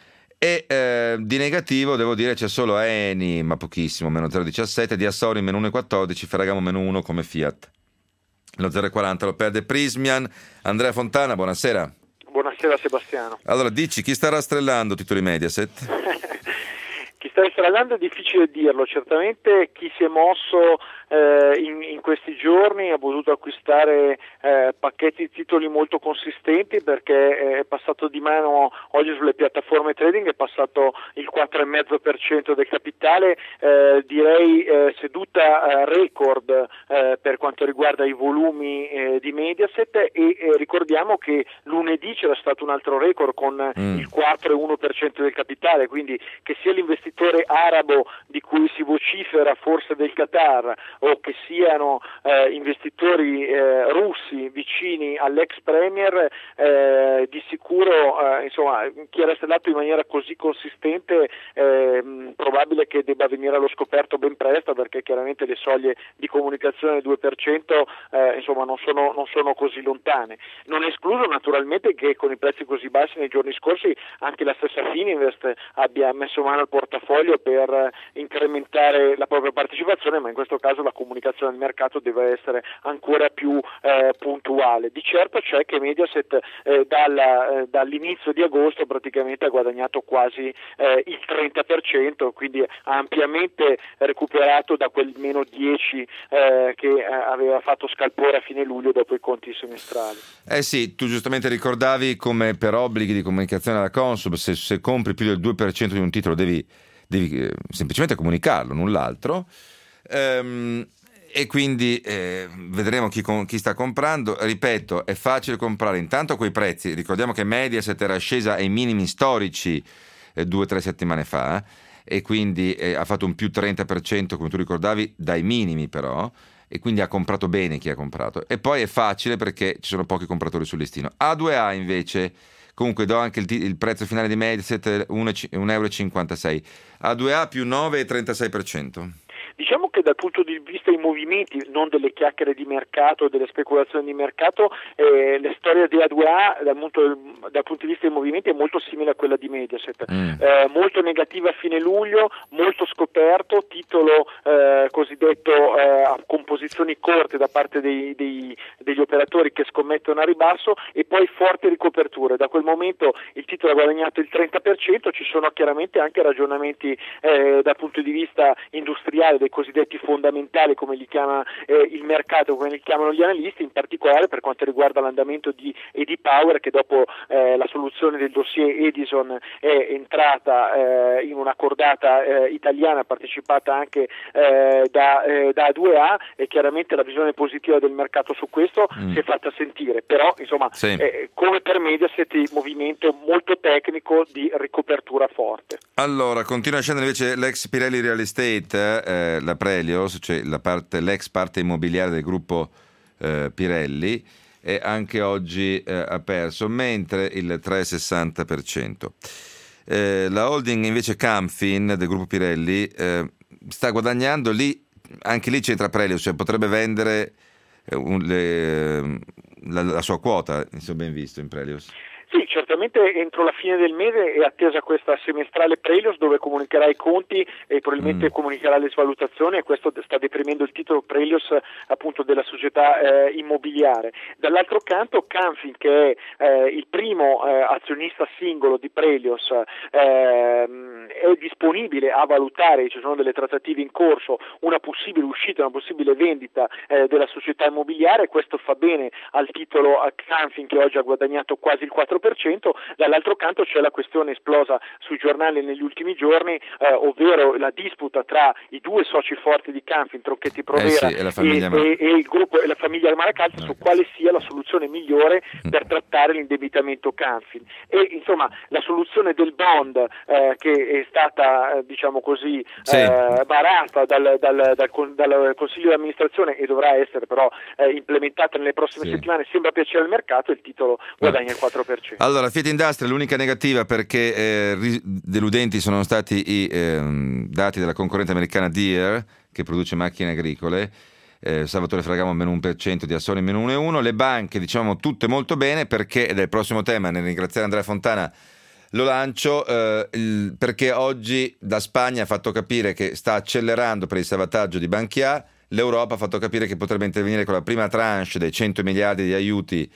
E di negativo devo dire c'è solo Eni, ma pochissimo, meno 0,17, di Assori meno 1,14, Ferragamo meno 1 come Fiat. Lo 0,40 lo perde Prismian. Andrea Fontana, buonasera. Buonasera Sebastiano. Allora, dici, chi sta rastrellando titoli Mediaset? Chi sta rastrellando è difficile dirlo, certamente chi si è mosso in questi giorni ha potuto acquistare pacchetti di titoli molto consistenti, perché è passato di mano oggi sulle piattaforme trading, è passato il 4,5% del capitale, direi seduta record per quanto riguarda i volumi di Mediaset, e ricordiamo che lunedì c'era stato un altro record con il 4,1% del capitale, quindi che sia l'investitore arabo di cui si vocifera, forse del Qatar, o che siano investitori russi vicini all'ex premier, di sicuro insomma chi era rastrellato in maniera così consistente probabile che debba venire allo scoperto ben presto, perché chiaramente le soglie di comunicazione del 2% insomma non sono così lontane. Non è escluso naturalmente che con i prezzi così bassi nei giorni scorsi anche la stessa Fininvest abbia messo mano al portafoglio per incrementare la propria partecipazione, ma in questo caso la comunicazione del mercato deve essere ancora più puntuale. Di certo c'è che Mediaset dall'inizio di agosto praticamente ha guadagnato quasi il 30%, quindi ha ampiamente recuperato da quel meno 10 che aveva fatto scalpore a fine luglio dopo i conti semestrali. Sì, tu giustamente ricordavi come per obblighi di comunicazione alla Consub, se compri più del 2% di un titolo devi semplicemente comunicarlo, null'altro. E quindi vedremo chi sta comprando. Ripeto, è facile comprare intanto a quei prezzi. Ricordiamo che Mediaset era scesa ai minimi storici 2 o 3 settimane fa, e quindi ha fatto un più 30%, come tu ricordavi, dai minimi però, e quindi ha comprato bene chi ha comprato. E poi è facile perché ci sono pochi compratori sul listino. A2A invece, comunque do anche il prezzo finale di Mediaset, 1,56 €. A2A più 9,36%. Diciamo che dal punto di vista dei movimenti, non delle chiacchiere di mercato, delle speculazioni di mercato, la storia di A2A dal punto di vista dei movimenti è molto simile a quella di Mediaset. Molto negativa a fine luglio, molto scoperto, titolo cosiddetto a composizioni corte da parte degli operatori che scommettono a ribasso, e poi forti ricoperture. Da quel momento il titolo ha guadagnato il 30%, ci sono chiaramente anche ragionamenti dal punto di vista industriale dei cosiddetti fondamentali, come li chiama il mercato, come li chiamano gli analisti, in particolare per quanto riguarda l'andamento di ED Power, che dopo la soluzione del dossier Edison è entrata in una cordata italiana partecipata anche da A2A, e chiaramente la visione positiva del mercato su questo si è fatta sentire, però insomma come per Mediaset il movimento molto tecnico di ricopertura forte. Allora, continua a scendere invece l'ex Pirelli Real Estate, la Prelios, cioè l'ex parte immobiliare del gruppo Pirelli, e anche oggi ha perso, mentre il 3,60%. La holding invece Camfin del gruppo Pirelli sta guadagnando, anche lì c'entra Prelios, cioè potrebbe vendere la sua quota, se ho ben visto, in Prelios. Sì, certamente entro la fine del mese è attesa questa semestrale Prelios, dove comunicherà i conti e probabilmente comunicherà le svalutazioni, e questo sta deprimendo il titolo Prelios appunto della società immobiliare. Dall'altro canto Camfin, che è il primo azionista singolo di Prelios, è disponibile a valutare, ci sono delle trattative in corso, una possibile uscita, una possibile vendita della società immobiliare. Questo fa bene al titolo Camfin, che oggi ha guadagnato quasi il 4%. Dall'altro canto c'è la questione esplosa sui giornali negli ultimi giorni, ovvero la disputa tra i due soci forti di Camfin, Tronchetti Provera e il gruppo e la famiglia Maracalza, su quale sia la soluzione migliore per trattare l'indebitamento Camfin. E insomma la soluzione del bond che è stata diciamo così varata dal Consiglio di amministrazione e dovrà essere però implementata nelle prossime settimane, sembra piacere al mercato, e il titolo guadagna il 4%. Allora, Fiat Industria è l'unica negativa, perché deludenti sono stati i dati della concorrente americana Deere, che produce macchine agricole. Salvatore Ferragamo meno 1%, di Assoni meno 1,1%. Le banche, diciamo, tutte molto bene, perché, ed è il prossimo tema, nel ringraziare Andrea Fontana lo lancio, perché oggi da Spagna ha fatto capire che sta accelerando per il salvataggio di Bankia. L'Europa ha fatto capire che potrebbe intervenire con la prima tranche dei 100 miliardi di aiuti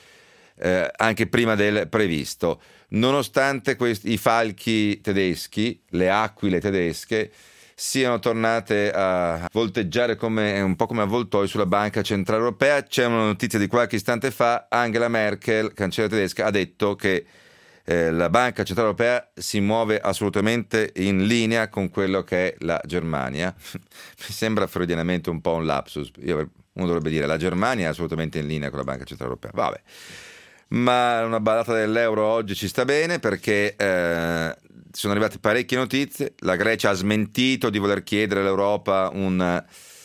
anche prima del previsto, nonostante i falchi tedeschi, le aquile tedesche, siano tornate a volteggiare un po' come avvoltoi sulla Banca Centrale Europea. C'è una notizia di qualche istante fa: Angela Merkel, cancelliera tedesca, ha detto che la Banca Centrale Europea si muove assolutamente in linea con quello che è la Germania. Mi sembra freudianamente un po' un lapsus. Uno dovrebbe dire: la Germania è assolutamente in linea con la Banca Centrale Europea. Vabbè. Ma una ballata dell'euro oggi ci sta bene, perché sono arrivate parecchie notizie. La Grecia ha smentito di voler chiedere all'Europa una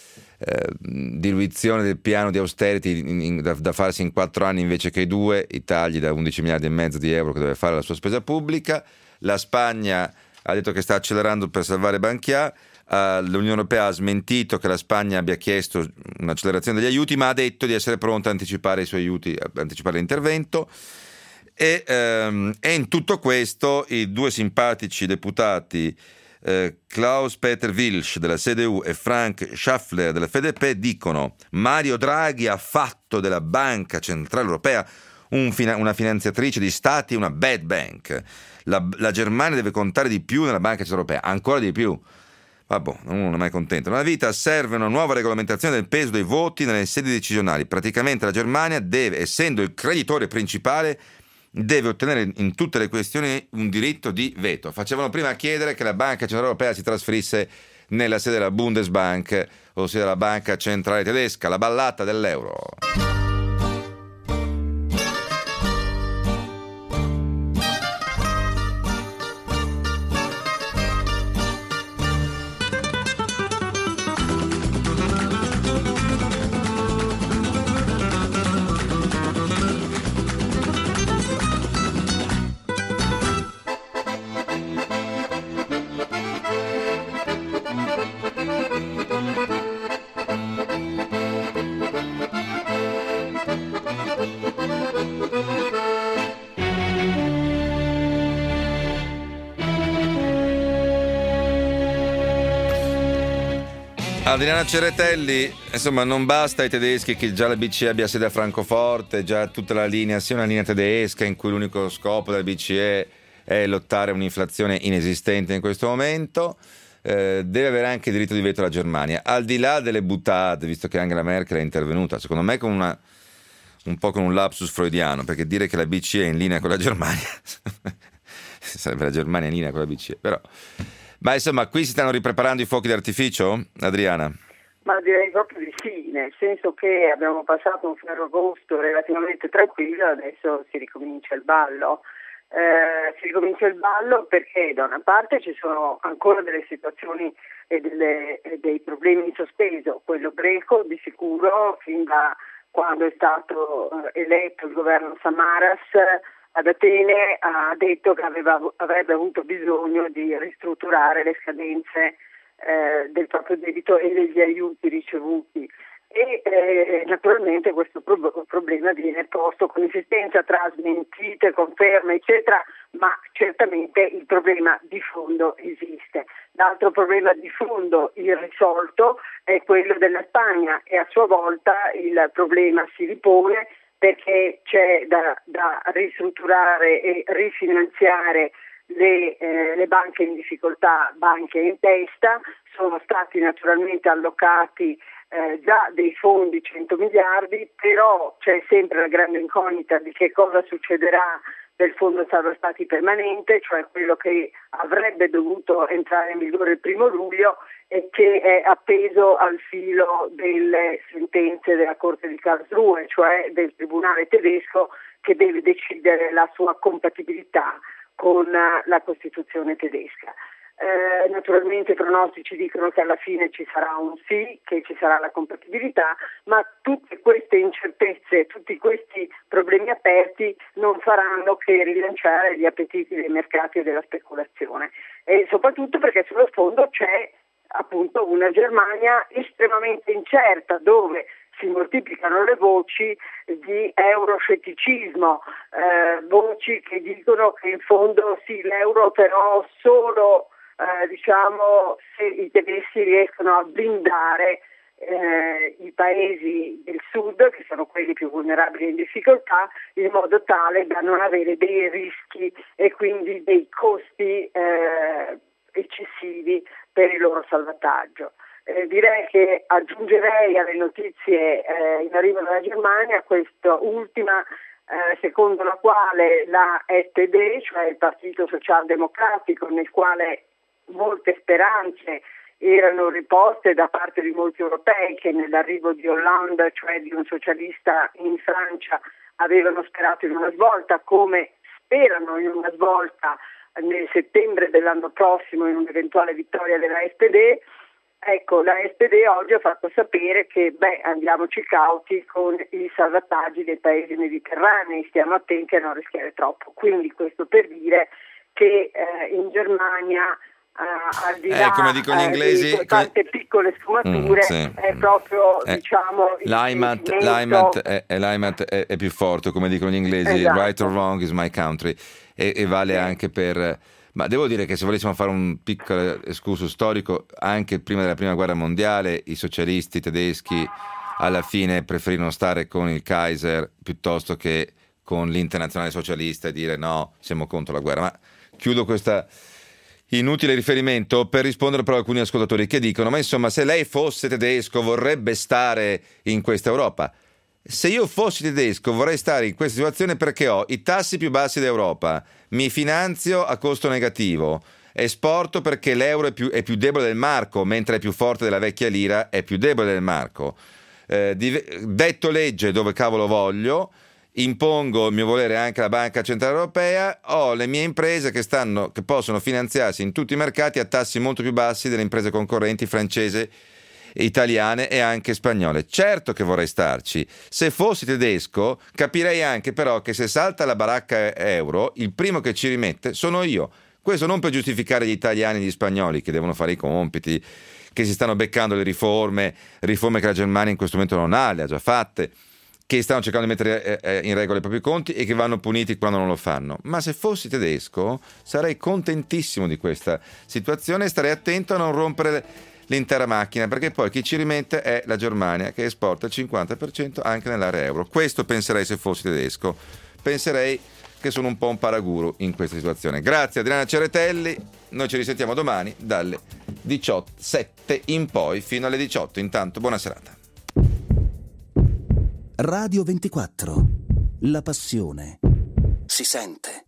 diluizione del piano di austerity da farsi in 4 anni invece che 2, i tagli da 11 miliardi e mezzo di euro che deve fare la sua spesa pubblica. La Spagna ha detto che sta accelerando per salvare Bankia. L'Unione Europea ha smentito che la Spagna abbia chiesto un'accelerazione degli aiuti, ma ha detto di essere pronta a anticipare i suoi aiuti, a anticipare l'intervento. E in tutto questo i due simpatici deputati Klaus-Peter Wilsch della CDU e Frank Schaffler della FDP dicono: Mario Draghi ha fatto della Banca Centrale Europea una finanziatrice di stati, una bad bank. La Germania deve contare di più nella Banca Centrale Europea, ancora di più. Vabbè, uno non è mai contento. Nella vita serve una nuova regolamentazione del peso dei voti nelle sedi decisionali. Praticamente la Germania deve, essendo il creditore principale, deve ottenere in tutte le questioni un diritto di veto. Facevano prima a chiedere che la Banca Centrale Europea si trasferisse nella sede della Bundesbank, ossia della Banca Centrale Tedesca, la ballata dell'euro. Adriana Ceretelli, insomma, non basta ai tedeschi che già la BCE abbia sede a Francoforte, già tutta la linea sia una linea tedesca in cui l'unico scopo della BCE è lottare un'inflazione inesistente in questo momento, deve avere anche diritto di veto la Germania, al di là delle buttate, visto che Angela Merkel è intervenuta, secondo me con un po' con un lapsus freudiano, perché dire che la BCE è in linea con la Germania sarebbe la Germania in linea con la BCE, però. Ma insomma, qui si stanno ripreparando i fuochi d'artificio, Adriana? Ma direi proprio di sì, nel senso che abbiamo passato un Ferragosto relativamente tranquillo, adesso si ricomincia il ballo. Si ricomincia il ballo perché da una parte ci sono ancora delle situazioni e dei problemi in sospeso. Quello greco di sicuro, fin da quando è stato eletto il governo Samaras ad Atene, ha detto che avrebbe avuto bisogno di ristrutturare le scadenze del proprio debito e degli aiuti ricevuti. E naturalmente questo problema viene posto con insistenza tra smentite, conferme eccetera, ma certamente il problema di fondo esiste. L'altro problema di fondo irrisolto è quello della Spagna e a sua volta il problema si ripone perché c'è da ristrutturare e rifinanziare le banche in difficoltà, banche in testa. Sono stati naturalmente allocati già dei fondi 100 miliardi, però c'è sempre la grande incognita di che cosa succederà del fondo salva stati permanente, cioè quello che avrebbe dovuto entrare in vigore il 1 luglio e che è appeso al filo delle sentenze della Corte di Karlsruhe, cioè del Tribunale tedesco che deve decidere la sua compatibilità con la Costituzione tedesca. Naturalmente i pronostici dicono che alla fine ci sarà un sì, che ci sarà la compatibilità, ma tutte queste incertezze, tutti questi problemi aperti non faranno che rilanciare gli appetiti dei mercati e della speculazione, e soprattutto perché sullo sfondo c'è appunto una Germania estremamente incerta, dove si moltiplicano le voci di euroscetticismo, voci che dicono che in fondo sì, l'euro però solo se i tedeschi riescono a blindare i paesi del sud, che sono quelli più vulnerabili e in difficoltà, in modo tale da non avere dei rischi e quindi dei costi eccessivi per il loro salvataggio. Direi che aggiungerei alle notizie in arrivo dalla Germania questa ultima, secondo la quale la SPD, cioè il Partito Socialdemocratico, nel quale molte speranze erano riposte da parte di molti europei che nell'arrivo di Hollande, cioè di un socialista in Francia, avevano sperato in una svolta, come sperano in una svolta nel settembre dell'anno prossimo in un'eventuale vittoria della SPD. Ecco, la SPD oggi ha fatto sapere che andiamoci cauti con i salvataggi dei paesi mediterranei, stiamo attenti a non rischiare troppo. Quindi questo per dire che in Germania al di là come dicono gli inglesi, di tante piccole sfumature è proprio l'Heimat è più forte, come dicono gli inglesi, esatto. Right or wrong is my country, e vale anche per... Ma devo dire che se volessimo fare un piccolo escursus storico, anche prima della prima guerra mondiale i socialisti tedeschi alla fine preferirono stare con il Kaiser piuttosto che con l'internazionale socialista e dire no, siamo contro la guerra. Ma chiudo questa inutile riferimento per rispondere però a alcuni ascoltatori che dicono: ma insomma, se lei fosse tedesco vorrebbe stare in questa Europa. Se io fossi tedesco vorrei stare in questa situazione perché ho i tassi più bassi d'Europa, mi finanzio a costo negativo, esporto perché l'euro è più debole del marco, mentre è più forte della vecchia lira, è più debole del marco. Detto legge dove cavolo voglio, impongo il mio volere anche alla Banca Centrale Europea, ho le mie imprese che possono finanziarsi in tutti i mercati a tassi molto più bassi delle imprese concorrenti francese, italiane e anche spagnole. Certo che vorrei starci. Se fossi tedesco capirei anche però che se salta la baracca euro il primo che ci rimette sono io. Questo non per giustificare gli italiani e gli spagnoli che devono fare i compiti, che si stanno beccando le riforme che la Germania in questo momento non ha, le ha già fatte, che stanno cercando di mettere in regola i propri conti e che vanno puniti quando non lo fanno. Ma se fossi tedesco sarei contentissimo di questa situazione e starei attento a non rompere l'intera macchina, perché poi chi ci rimette è la Germania, che esporta il 50% anche nell'area euro. Questo penserei se fossi tedesco. Penserei che sono un po' un paraguru in questa situazione. Grazie Adriana Ceretelli, noi ci risentiamo domani dalle 17 in poi fino alle 18. Intanto buona serata. Radio 24. La passione si sente.